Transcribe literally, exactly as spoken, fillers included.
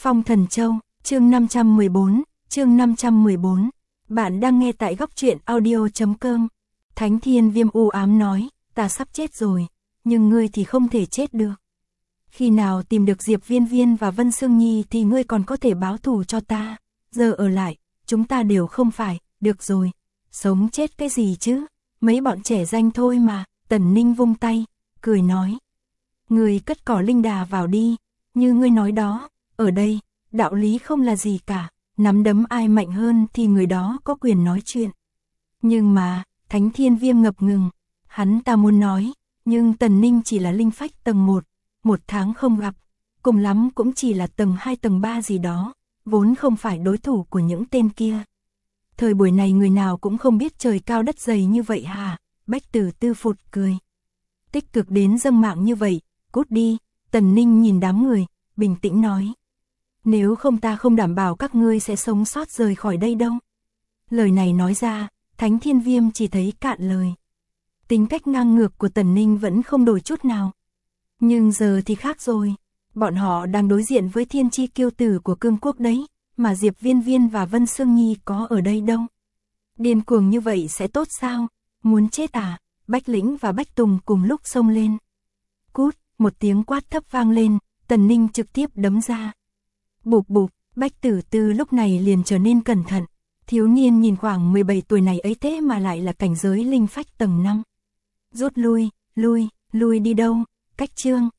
Phong Thần Châu, chương năm trăm mười bốn, chương năm trăm mười bốn. Bạn đang nghe tại góc truyện audio chấm com. Thánh Thiên Viêm u ám nói, ta sắp chết rồi, nhưng ngươi thì không thể chết được. Khi nào tìm được Diệp Viên Viên và Vân Sương Nhi thì ngươi còn có thể báo thù cho ta, giờ ở lại, chúng ta đều không phải, được rồi, sống chết cái gì chứ, mấy bọn trẻ danh thôi mà. Tần Ninh vung tay, cười nói. Ngươi cất cỏ linh đà vào đi, như ngươi nói đó, ở đây, đạo lý không là gì cả, nắm đấm ai mạnh hơn thì người đó có quyền nói chuyện. Nhưng mà, Thánh Thiên Viêm ngập ngừng, hắn ta muốn nói, nhưng Tần Ninh chỉ là linh phách tầng một, một tháng không gặp, cùng lắm cũng chỉ là tầng hai tầng ba gì đó, vốn không phải đối thủ của những tên kia. Thời buổi này người nào cũng không biết trời cao đất dày như vậy hả? Bách Tử Tư phụt cười. Tích cực đến dâng mạng như vậy, cút đi. Tần Ninh nhìn đám người, bình tĩnh nói. Nếu không ta không đảm bảo các ngươi sẽ sống sót rời khỏi đây đâu. Lời này nói ra, Thánh Thiên Viêm chỉ thấy cạn lời. Tính cách ngang ngược của Tần Ninh vẫn không đổi chút nào. Nhưng giờ thì khác rồi. Bọn họ đang đối diện với thiên chi kiêu tử của cương quốc đấy, mà Diệp Viên Viên và Vân Sương Nhi có ở đây đâu. Điên cuồng như vậy sẽ tốt sao? Muốn chết à? Bách Lĩnh và Bách Tùng cùng lúc xông lên. Cút, một tiếng quát thấp vang lên, Tần Ninh trực tiếp đấm ra. Bụp bụp, Bách Tử Tư lúc này liền trở nên cẩn thận. Thiếu niên nhìn khoảng mười bảy tuổi này ấy thế mà lại là cảnh giới linh phách tầng năm. Rút lui, lui, lui đi đâu? Cách Trương,